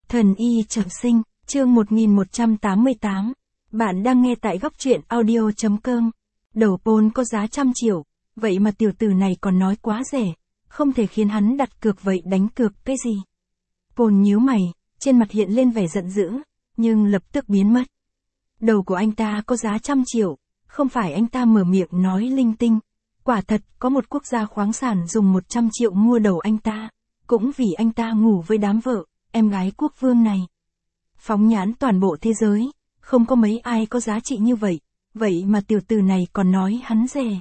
Thần y trọng sinh, chương 1188. Bạn đang nghe tại góc truyện audio.com. Đầu Paul có giá 100 triệu, vậy mà tiểu tử này còn nói quá rẻ, không thể khiến hắn đặt cược, vậy đánh cược cái gì? Paul nhíu mày, trên mặt hiện lên vẻ giận dữ, nhưng lập tức biến mất. Đầu của anh ta có giá 100 triệu, không phải anh ta mở miệng nói linh tinh. Quả thật, có một quốc gia khoáng sản dùng 100 triệu mua đầu anh ta, cũng vì anh ta ngủ với đám vợ, em gái quốc vương này. Phóng nhãn toàn bộ thế giới, không có mấy ai có giá trị như vậy, vậy mà tiểu tử này còn nói hắn rẻ.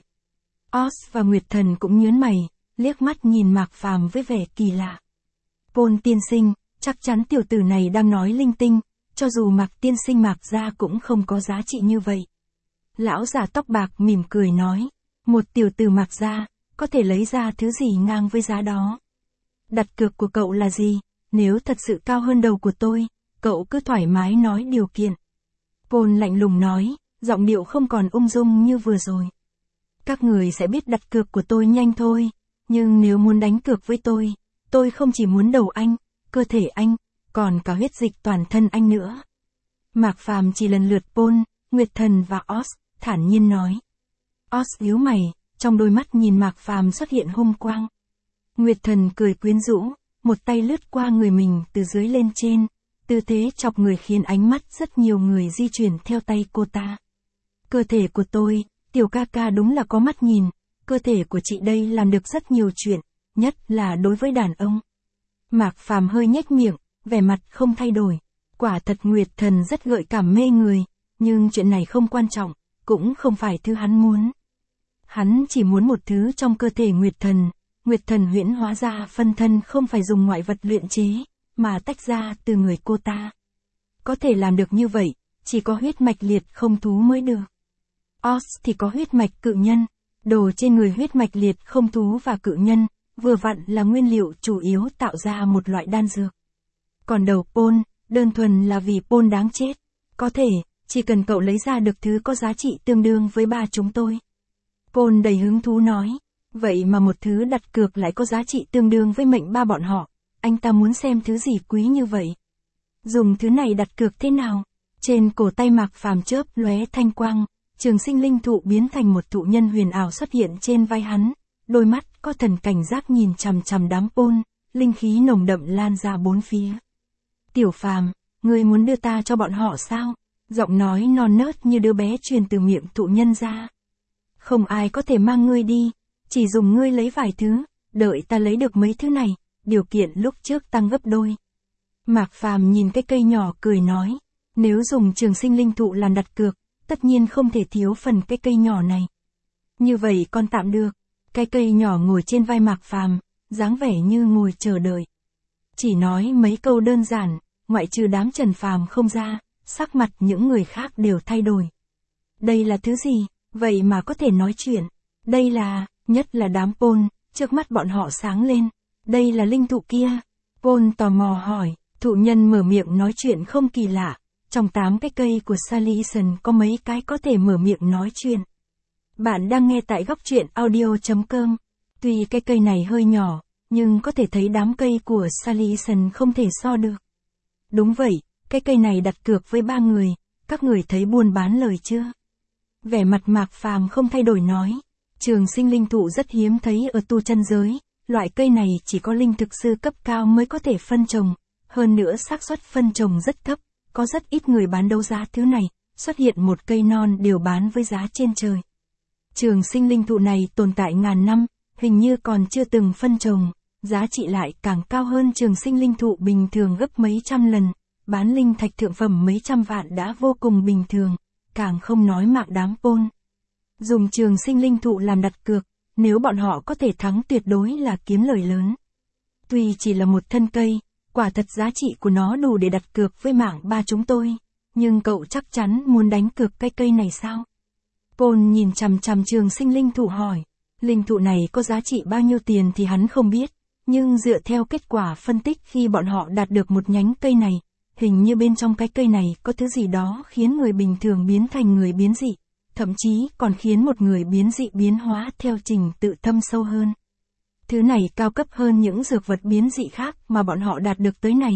Oz và Nguyệt Thần cũng nhớn mày, liếc mắt nhìn Mạc Phàm với vẻ kỳ lạ. Paul tiên sinh, chắc chắn tiểu tử này đang nói linh tinh, cho dù Mạc tiên sinh Mạc gia cũng không có giá trị như vậy. Lão già tóc bạc mỉm cười nói, một tiểu tử Mạc gia, có thể lấy ra thứ gì ngang với giá đó. Đặt cược của cậu là gì? Nếu thật sự cao hơn đầu của tôi, cậu cứ thoải mái nói điều kiện. Paul lạnh lùng nói, giọng điệu không còn ung dung như vừa rồi. Các người sẽ biết đặt cược của tôi nhanh thôi, nhưng nếu muốn đánh cược với tôi không chỉ muốn đầu anh, cơ thể anh, còn cả huyết dịch toàn thân anh nữa. Mạc Phàm chỉ lần lượt Paul, Nguyệt Thần và Oz, thản nhiên nói. Oz nhíu mày, trong đôi mắt nhìn Mạc Phàm xuất hiện hung quang. Nguyệt Thần cười quyến rũ, một tay lướt qua người mình từ dưới lên trên, tư thế chọc người khiến ánh mắt rất nhiều người di chuyển theo tay cô ta. Cơ thể của tôi, tiểu ca ca đúng là có mắt nhìn, cơ thể của chị đây làm được rất nhiều chuyện, nhất là đối với đàn ông. Mạc Phàm hơi nhếch miệng, vẻ mặt không thay đổi. Quả thật Nguyệt Thần rất gợi cảm mê người, nhưng chuyện này không quan trọng, cũng không phải thứ hắn muốn. Hắn chỉ muốn một thứ trong cơ thể Nguyệt Thần. Nguyệt Thần huyễn hóa ra phân thân không phải dùng ngoại vật luyện chế, mà tách ra từ người cô ta. Có thể làm được như vậy, chỉ có huyết mạch liệt không thú mới được. Oz thì có huyết mạch cự nhân, đồ trên người huyết mạch liệt không thú và cự nhân, vừa vặn là nguyên liệu chủ yếu tạo ra một loại đan dược. Còn đầu Paul, đơn thuần là vì Paul đáng chết. Có thể, chỉ cần cậu lấy ra được thứ có giá trị tương đương với ba chúng tôi. Paul đầy hứng thú nói. Vậy mà một thứ đặt cược lại có giá trị tương đương với mệnh ba bọn họ, anh ta muốn xem thứ gì quý như vậy. Dùng thứ này đặt cược thế nào? Trên cổ tay Mạc Phàm chớp lóe thanh quang, trường sinh linh thụ biến thành một thụ nhân huyền ảo xuất hiện trên vai hắn, đôi mắt có thần cảnh giác nhìn chằm chằm đám Paul, linh khí nồng đậm lan ra bốn phía. Tiểu Phàm, ngươi muốn đưa ta cho bọn họ sao? Giọng nói non nớt như đứa bé truyền từ miệng thụ nhân ra. Không ai có thể mang ngươi đi. Chỉ dùng ngươi lấy vài thứ, đợi ta lấy được mấy thứ này, điều kiện lúc trước tăng gấp đôi. Mạc Phàm nhìn cái cây nhỏ cười nói, nếu dùng trường sinh linh thụ làm đặt cược, tất nhiên không thể thiếu phần cái cây nhỏ này. Như vậy còn tạm được, cái cây nhỏ ngồi trên vai Mạc Phàm, dáng vẻ như ngồi chờ đợi. Chỉ nói mấy câu đơn giản, ngoại trừ đám Trần Phàm không ra, sắc mặt những người khác đều thay đổi. Đây là thứ gì, vậy mà có thể nói chuyện, đây là... Nhất là đám Paul, trước mắt bọn họ sáng lên. Đây là linh thụ kia. Paul tò mò hỏi, thụ nhân mở miệng nói chuyện không kỳ lạ. Trong 8 cái cây của Salison có mấy cái có thể mở miệng nói chuyện. Bạn đang nghe tại góc truyện audio.com. Tuy cái cây này hơi nhỏ, nhưng có thể thấy đám cây của Salison không thể so được. Đúng vậy, cái cây này đặt cược với 3 người, các người thấy buôn bán lời chưa? Vẻ mặt Mạc Phàm không thay đổi nói. Trường sinh linh thụ rất hiếm thấy ở tu chân giới, loại cây này chỉ có linh thực sư cấp cao mới có thể phân trồng, hơn nữa xác suất phân trồng rất thấp, có rất ít người bán đấu giá thứ này, xuất hiện một cây non đều bán với giá trên trời. Trường sinh linh thụ này tồn tại ngàn năm, hình như còn chưa từng phân trồng, giá trị lại càng cao hơn trường sinh linh thụ bình thường gấp mấy trăm lần, bán linh thạch thượng phẩm mấy trăm vạn đã vô cùng bình thường, càng không nói Mạc đám Paul. Dùng trường sinh linh thụ làm đặt cược, nếu bọn họ có thể thắng tuyệt đối là kiếm lời lớn. Tuy chỉ là một thân cây, quả thật giá trị của nó đủ để đặt cược với mảng ba chúng tôi, nhưng cậu chắc chắn muốn đánh cược cái cây này sao? Paul nhìn chằm chằm trường sinh linh thụ hỏi, linh thụ này có giá trị bao nhiêu tiền thì hắn không biết, nhưng dựa theo kết quả phân tích khi bọn họ đạt được một nhánh cây này, hình như bên trong cái cây này có thứ gì đó khiến người bình thường biến thành người biến dị. Thậm chí còn khiến một người biến dị biến hóa theo trình tự thâm sâu hơn. Thứ này cao cấp hơn những dược vật biến dị khác mà bọn họ đạt được tới này,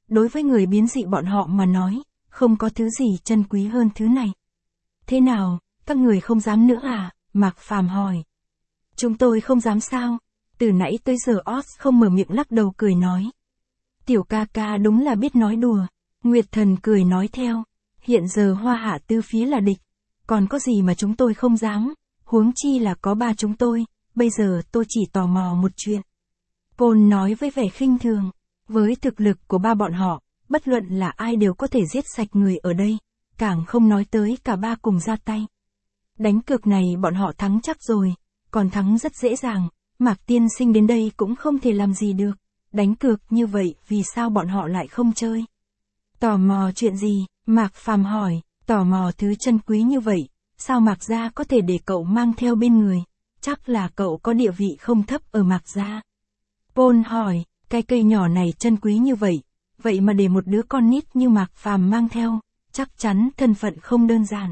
Đối với người biến dị bọn họ mà nói, không có thứ gì chân quý hơn thứ này. Thế nào, các người không dám nữa à? Mạc Phàm hỏi. Chúng tôi không dám sao? Từ nãy tới giờ Oz không mở miệng lắc đầu cười nói. Tiểu ca ca đúng là biết nói đùa. Nguyệt Thần cười nói theo. Hiện giờ Hoa Hạ tứ phía là địch. Còn có gì mà chúng tôi không dám? Huống chi là có ba chúng tôi. Bây giờ tôi chỉ tò mò một chuyện. Paul nói với vẻ khinh thường. Với thực lực của ba bọn họ, bất luận là ai đều có thể giết sạch người ở đây. Càng không nói tới cả ba cùng ra tay. Đánh cược này bọn họ thắng chắc rồi. Còn thắng rất dễ dàng. Mạc tiên sinh đến đây cũng không thể làm gì được. Đánh cược như vậy vì sao bọn họ lại không chơi? Tò mò chuyện gì? Mạc Phàm hỏi. Tò mò thứ chân quý như vậy. Sao Mạc gia có thể để cậu mang theo bên người? Chắc là cậu có địa vị không thấp ở Mạc gia. Paul hỏi. Cái cây nhỏ này chân quý như vậy. Vậy mà để một đứa con nít như Mạc Phàm mang theo. Chắc chắn thân phận không đơn giản.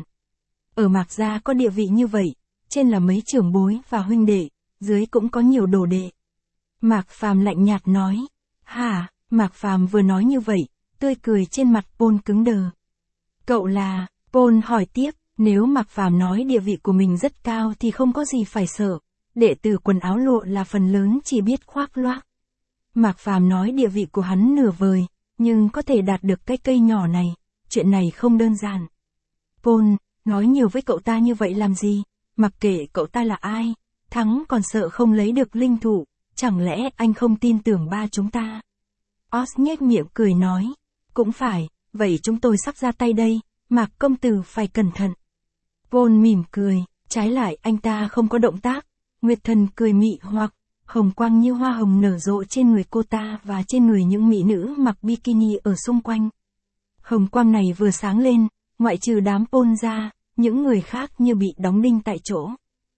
Ở Mạc gia có địa vị như vậy. Trên là mấy trưởng bối và huynh đệ. Dưới cũng có nhiều đồ đệ. Mạc Phàm lạnh nhạt nói. Hả? Mạc Phàm vừa nói như vậy, tươi cười trên mặt Paul cứng đờ. Cậu là? Paul hỏi tiếp. Nếu Mạc Phàm nói địa vị của mình rất cao thì không có gì phải sợ. Đệ tử quần áo lụa là phần lớn chỉ biết khoác loác. Mạc Phàm nói địa vị của hắn nửa vời, nhưng có thể đạt được cái cây nhỏ này. Chuyện này không đơn giản. Paul, nói nhiều với cậu ta như vậy làm gì? Mặc kệ cậu ta là ai, thắng còn sợ không lấy được linh thụ. Chẳng lẽ anh không tin tưởng ba chúng ta? Oz nhếch miệng cười nói. Cũng phải, vậy chúng tôi sắp ra tay đây, Mạc công tử phải cẩn thận. Paul mỉm cười, trái lại anh ta không có động tác. Nguyệt Thần cười mị hoặc, hồng quang như hoa hồng nở rộ trên người cô ta và trên người những mỹ nữ mặc bikini ở xung quanh. Hồng quang này vừa sáng lên, ngoại trừ đám Paul ra, những người khác như bị đóng đinh tại chỗ.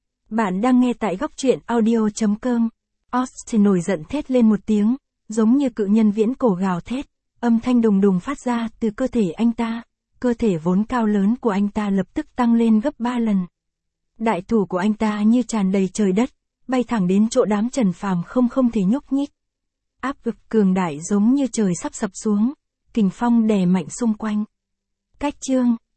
Bạn đang nghe tại góc truyện audio.com. Austin nổi giận thét lên một tiếng, giống như cự nhân viễn cổ gào thét, âm thanh đùng đùng phát ra từ cơ thể anh ta. Cơ thể vốn cao lớn của anh ta lập tức tăng lên gấp 3 lần. Đại thủ của anh ta như tràn đầy trời đất, bay thẳng đến chỗ đám Trần Phàm không thể nhúc nhích. Áp lực cường đại giống như trời sắp sập xuống, kình phong đè mạnh xung quanh. Cách chương